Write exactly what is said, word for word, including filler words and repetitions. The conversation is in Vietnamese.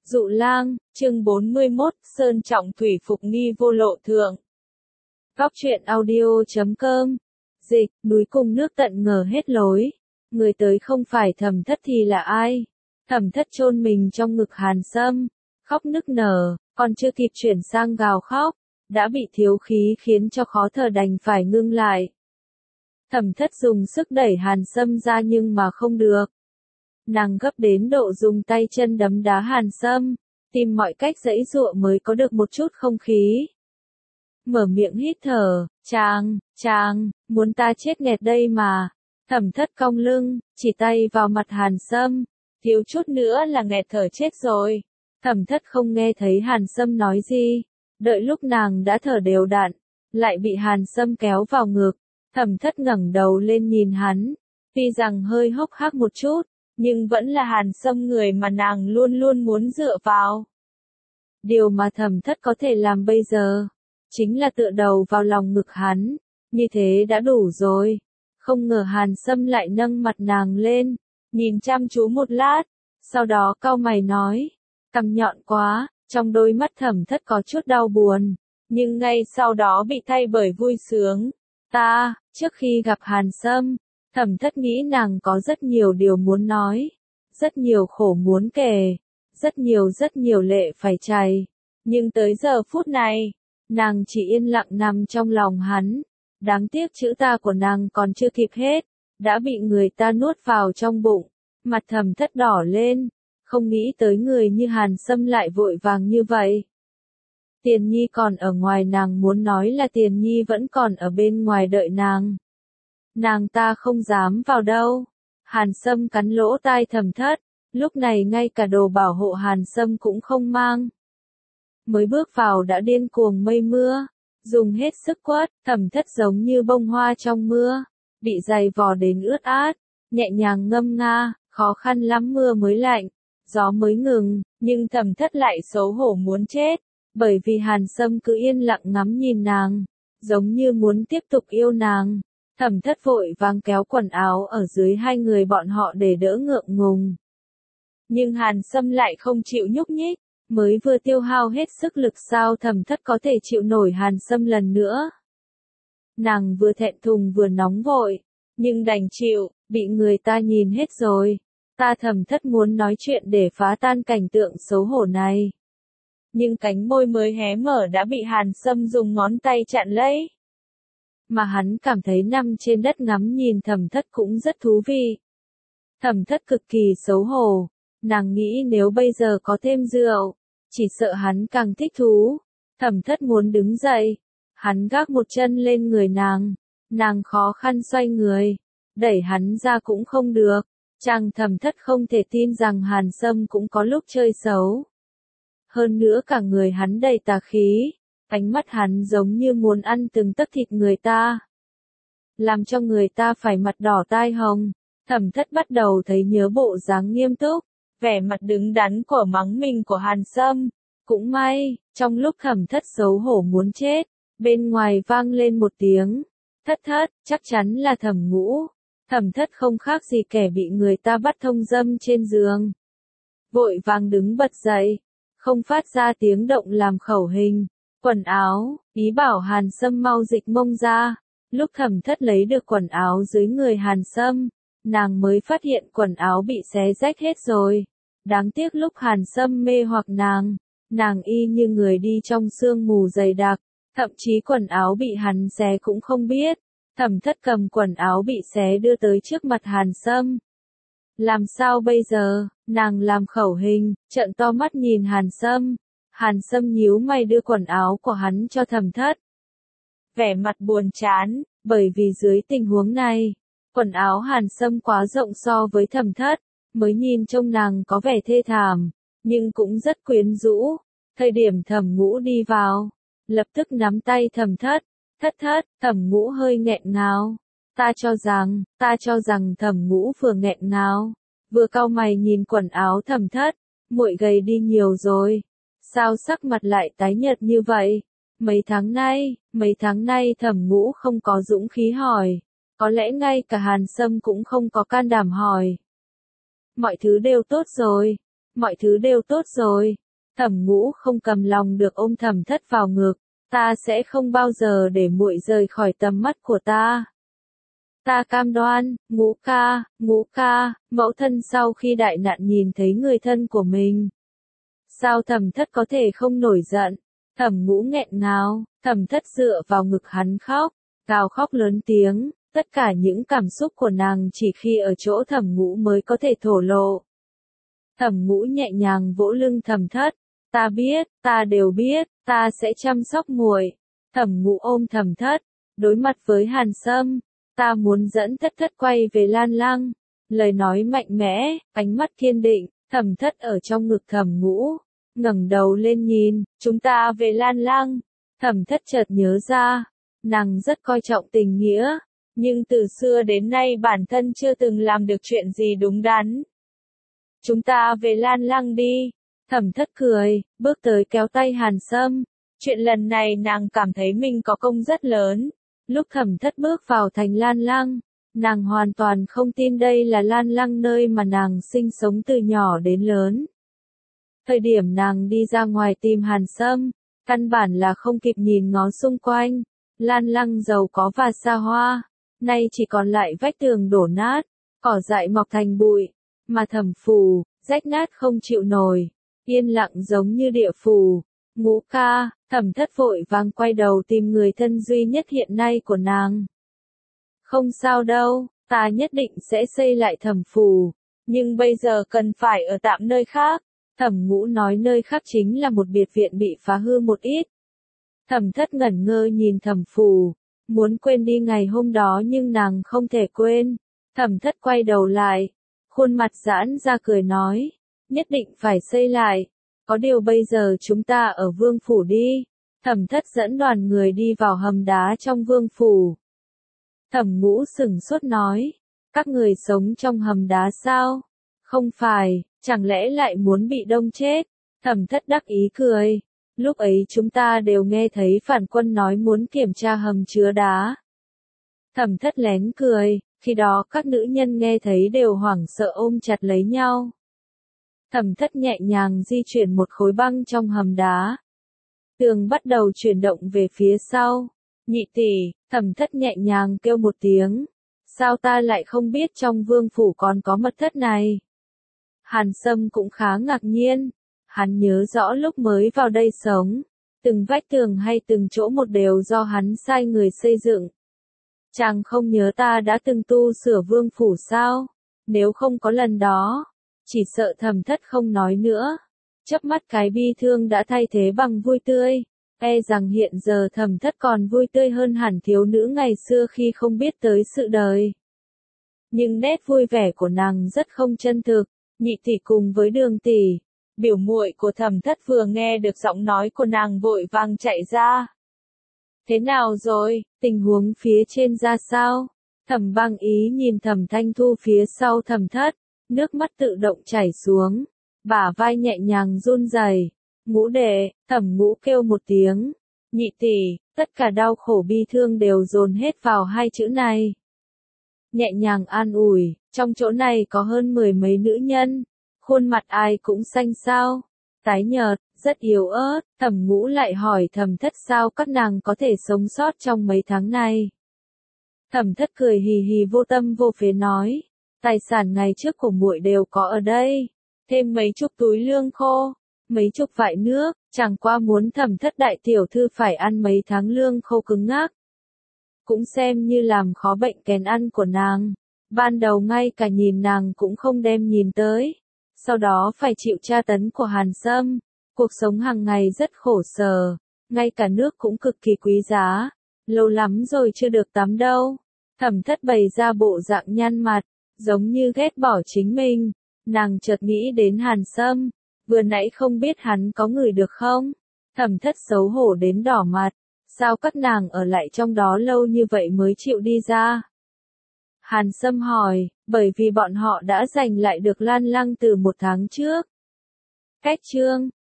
Dụ lang, chương bốn mươi mốt, Sơn trọng thủy phục nghi vô lộ thượng. Góc truyện audio chấm com. Dịch, núi cùng nước tận ngờ hết lối. Người tới không phải Thẩm Thất thì là ai? Thẩm Thất chôn mình trong ngực Hàn Sâm, khóc nức nở, còn chưa kịp chuyển sang gào khóc, đã bị thiếu khí khiến cho khó thở đành phải ngưng lại. Thẩm Thất dùng sức đẩy Hàn Sâm ra nhưng mà không được. Nàng gấp đến độ dùng tay chân đấm đá Hàn Sâm, tìm mọi cách giãy giụa mới có được một chút không khí. Mở miệng hít thở, chàng, chàng, muốn ta chết nghẹt đây mà. Thẩm Thất cong lưng, chỉ tay vào mặt Hàn Sâm, thiếu chút nữa là nghẹt thở chết rồi. Thẩm Thất không nghe thấy Hàn Sâm nói gì, đợi lúc nàng đã thở đều đặn, lại bị Hàn Sâm kéo vào ngực. Thẩm Thất ngẩng đầu lên nhìn hắn, tuy rằng hơi hốc hác một chút, nhưng vẫn là Hàn Sâm người mà nàng luôn luôn muốn dựa vào. Điều mà Thẩm Thất có thể làm bây giờ, chính là tựa đầu vào lòng ngực hắn, như thế đã đủ rồi. Không ngờ Hàn Sâm lại nâng mặt nàng lên, nhìn chăm chú một lát, sau đó cau mày nói, cằm nhọn quá, trong đôi mắt Thẩm Thất có chút đau buồn, nhưng ngay sau đó bị thay bởi vui sướng. Ta, trước khi gặp Hàn Sâm, Thẩm Thất nghĩ nàng có rất nhiều điều muốn nói, rất nhiều khổ muốn kể, rất nhiều rất nhiều lệ phải chảy. Nhưng tới giờ phút này, nàng chỉ yên lặng nằm trong lòng hắn. Đáng tiếc chữ ta của nàng còn chưa kịp hết, đã bị người ta nuốt vào trong bụng. Mặt Thẩm Thất đỏ lên, không nghĩ tới người như Hàn Sâm lại vội vàng như vậy. Tiền Nhi còn ở ngoài, nàng muốn nói là Tiền Nhi vẫn còn ở bên ngoài đợi nàng. Nàng ta không dám vào đâu. Hàn Sâm cắn lỗ tai Thẩm Thất, lúc này ngay cả đồ bảo hộ Hàn Sâm cũng không mang. Mới bước vào đã điên cuồng mây mưa, dùng hết sức quất, Thẩm Thất giống như bông hoa trong mưa, bị giày vò đến ướt át, nhẹ nhàng ngâm nga, khó khăn lắm mưa mới lạnh, gió mới ngừng, nhưng Thẩm Thất lại xấu hổ muốn chết, bởi vì Hàn Sâm cứ yên lặng ngắm nhìn nàng, giống như muốn tiếp tục yêu nàng. Thẩm Thất vội vàng kéo quần áo ở dưới hai người bọn họ để đỡ ngượng ngùng. Nhưng Hàn Sâm lại không chịu nhúc nhích, mới vừa tiêu hao hết sức lực sao Thẩm Thất có thể chịu nổi Hàn Sâm lần nữa. Nàng vừa thẹn thùng vừa nóng vội, nhưng đành chịu, bị người ta nhìn hết rồi. Ta Thẩm Thất muốn nói chuyện để phá tan cảnh tượng xấu hổ này. Nhưng cánh môi mới hé mở đã bị Hàn Sâm dùng ngón tay chặn lấy. Mà hắn cảm thấy nằm trên đất ngắm nhìn Thẩm Thất cũng rất thú vị. Thẩm Thất cực kỳ xấu hổ, nàng nghĩ nếu bây giờ có thêm rượu, chỉ sợ hắn càng thích thú. Thẩm Thất muốn đứng dậy, hắn gác một chân lên người nàng, nàng khó khăn xoay người, đẩy hắn ra cũng không được. Chàng Thẩm Thất không thể tin rằng Hàn Sâm cũng có lúc chơi xấu. Hơn nữa cả người hắn đầy tà khí. Ánh mắt hắn giống như muốn ăn từng tấc thịt người ta, làm cho người ta phải mặt đỏ tai hồng. Thẩm Thất bắt đầu thấy nhớ bộ dáng nghiêm túc, vẻ mặt đứng đắn của mắng mình của Hàn Sâm. Cũng may, trong lúc Thẩm Thất xấu hổ muốn chết, bên ngoài vang lên một tiếng, Thất Thất, chắc chắn là Thẩm Ngũ. Thẩm Thất không khác gì kẻ bị người ta bắt thông dâm trên giường. Vội vàng đứng bật dậy, không phát ra tiếng động làm khẩu hình. Quần áo, ý bảo Hàn Sâm mau dịch mông ra. Lúc Thẩm Thất lấy được quần áo dưới người Hàn Sâm, nàng mới phát hiện quần áo bị xé rách hết rồi. Đáng tiếc lúc Hàn Sâm mê hoặc nàng, nàng y như người đi trong sương mù dày đặc, thậm chí quần áo bị hắn xé cũng không biết. Thẩm Thất cầm quần áo bị xé đưa tới trước mặt Hàn Sâm. Làm sao bây giờ? Nàng làm khẩu hình, trợn to mắt nhìn Hàn Sâm. Hàn Sâm nhíu mày đưa quần áo của hắn cho Thẩm Thất. Vẻ mặt buồn chán, bởi vì dưới tình huống này, quần áo Hàn Sâm quá rộng so với Thẩm Thất, mới nhìn trông nàng có vẻ thê thảm, nhưng cũng rất quyến rũ. Thời điểm Thẩm Ngũ đi vào, lập tức nắm tay Thẩm Thất. Thất Thất, Thẩm Ngũ hơi nghẹn ngào. Ta cho rằng, ta cho rằng Thẩm Ngũ vừa nghẹn ngào, vừa cau mày nhìn quần áo Thẩm Thất, muội gầy đi nhiều rồi. Sao sắc mặt lại tái nhợt như vậy? Mấy tháng nay, mấy tháng nay Thẩm Ngũ không có dũng khí hỏi. Có lẽ ngay cả Hàn Sâm cũng không có can đảm hỏi. Mọi thứ đều tốt rồi. mọi thứ đều tốt rồi. Thẩm Ngũ không cầm lòng được ôm Thẩm Thất vào ngực, ta sẽ không bao giờ để muội rời khỏi tầm mắt của ta. Ta cam đoan, Ngũ ca, Ngũ ca, mẫu thân sau khi đại nạn nhìn thấy người thân của mình. Sao Thẩm Thất có thể không nổi giận? Thẩm Ngũ nghẹn ngào, Thẩm Thất dựa vào ngực hắn khóc, gào khóc lớn tiếng, tất cả những cảm xúc của nàng chỉ khi ở chỗ Thẩm Ngũ mới có thể thổ lộ. Thẩm Ngũ nhẹ nhàng vỗ lưng Thẩm Thất, ta biết, ta đều biết, ta sẽ chăm sóc muội. Thẩm Ngũ ôm Thẩm Thất, đối mặt với Hàn Sâm, ta muốn dẫn Thất Thất quay về Lan Lăng. Lời nói mạnh mẽ, ánh mắt kiên định, Thẩm Thất ở trong ngực Thẩm Ngũ, ngẩng đầu lên nhìn, chúng ta về Lan Lăng. Thẩm Thất chợt nhớ ra, nàng rất coi trọng tình nghĩa, nhưng từ xưa đến nay bản thân chưa từng làm được chuyện gì đúng đắn. Chúng ta về Lan Lăng đi. Thẩm Thất cười, bước tới kéo tay Hàn Sâm. Chuyện lần này nàng cảm thấy mình có công rất lớn. Lúc Thẩm Thất bước vào thành Lan Lăng, nàng hoàn toàn không tin đây là Lan Lăng nơi mà nàng sinh sống từ nhỏ đến lớn. Thời điểm nàng đi ra ngoài tìm Hàn Sâm, căn bản là không kịp nhìn ngó xung quanh. Lan Lăng giàu có và xa hoa, nay chỉ còn lại vách tường đổ nát, cỏ dại mọc thành bụi, mà Thẩm Phủ, rách nát không chịu nổi, yên lặng giống như địa phủ. Ngũ ca, Thẩm Thất vội vàng quay đầu tìm người thân duy nhất hiện nay của nàng. Không sao đâu, ta nhất định sẽ xây lại Thẩm Phủ, nhưng bây giờ cần phải ở tạm nơi khác. Thẩm Ngũ nói nơi khác chính là một biệt viện bị phá hư một ít. Thẩm Thất ngẩn ngơ nhìn Thẩm Phủ, muốn quên đi ngày hôm đó nhưng nàng không thể quên. Thẩm Thất quay đầu lại, khuôn mặt giãn ra cười nói, nhất định phải xây lại. Có điều bây giờ chúng ta ở Vương Phủ đi. Thẩm Thất dẫn đoàn người đi vào hầm đá trong Vương Phủ. Thẩm Ngũ sững sốt nói, các người sống trong hầm đá sao? Không phải, chẳng lẽ lại muốn bị đông chết? Thẩm Thất đắc ý cười, lúc ấy chúng ta đều nghe thấy phản quân nói muốn kiểm tra hầm chứa đá. Thẩm Thất lén cười, khi đó các nữ nhân nghe thấy đều hoảng sợ ôm chặt lấy nhau. Thẩm Thất nhẹ nhàng di chuyển một khối băng trong hầm đá. Tường bắt đầu chuyển động về phía sau. Nhị tỷ, Thẩm Thất nhẹ nhàng kêu một tiếng. Sao ta lại không biết trong Vương Phủ còn có mật thất này? Hàn Sâm cũng khá ngạc nhiên. Hắn nhớ rõ lúc mới vào đây sống, từng vách tường hay từng chỗ một đều do hắn sai người xây dựng. Chàng không nhớ ta đã từng tu sửa Vương Phủ sao? Nếu không có lần đó, chỉ sợ Thẩm Thất không nói nữa. Chớp mắt cái bi thương đã thay thế bằng vui tươi. E rằng hiện giờ Thẩm Thất còn vui tươi hơn hẳn thiếu nữ ngày xưa khi không biết tới sự đời. Nhưng nét vui vẻ của nàng rất không chân thực. Nhị tỷ cùng với Đường tỷ, biểu muội của Thẩm Thất vừa nghe được giọng nói của nàng vội vàng chạy ra. Thế nào rồi, tình huống phía trên ra sao? Thẩm Băng Ý nhìn Thẩm Thanh Thu phía sau Thẩm Thất, nước mắt tự động chảy xuống, bả vai nhẹ nhàng run rẩy. Ngũ đệ, Thẩm Ngũ kêu một tiếng, nhị tỷ, tất cả đau khổ bi thương đều dồn hết vào hai chữ này. Nhẹ nhàng an ủi, trong chỗ này có hơn mười mấy nữ nhân, khuôn mặt ai cũng xanh xao, tái nhợt, rất yếu ớt. Thẩm Ngũ lại hỏi Thẩm Thất sao các nàng có thể sống sót trong mấy tháng này. Thẩm Thất cười hì hì vô tâm vô phế nói, tài sản ngày trước của muội đều có ở đây, thêm mấy chục túi lương khô, mấy chục vại nước, chẳng qua muốn Thẩm Thất đại tiểu thư phải ăn mấy tháng lương khô cứng ngắc. Cũng xem như làm khó bệnh kén ăn của nàng. Ban đầu ngay cả nhìn nàng cũng không đem nhìn tới. Sau đó phải chịu tra tấn của Hàn Sâm. Cuộc sống hàng ngày rất khổ sở. Ngay cả nước cũng cực kỳ quý giá. Lâu lắm rồi chưa được tắm đâu. Thẩm Thất bày ra bộ dạng nhăn mặt, giống như ghét bỏ chính mình. Nàng chợt nghĩ đến Hàn Sâm. Vừa nãy không biết hắn có ngửi được không? Thẩm Thất xấu hổ đến đỏ mặt. Sao các nàng ở lại trong đó lâu như vậy mới chịu đi ra? Hàn Sâm hỏi, bởi vì bọn họ đã giành lại được Lan Lăng từ một tháng trước. Cách chương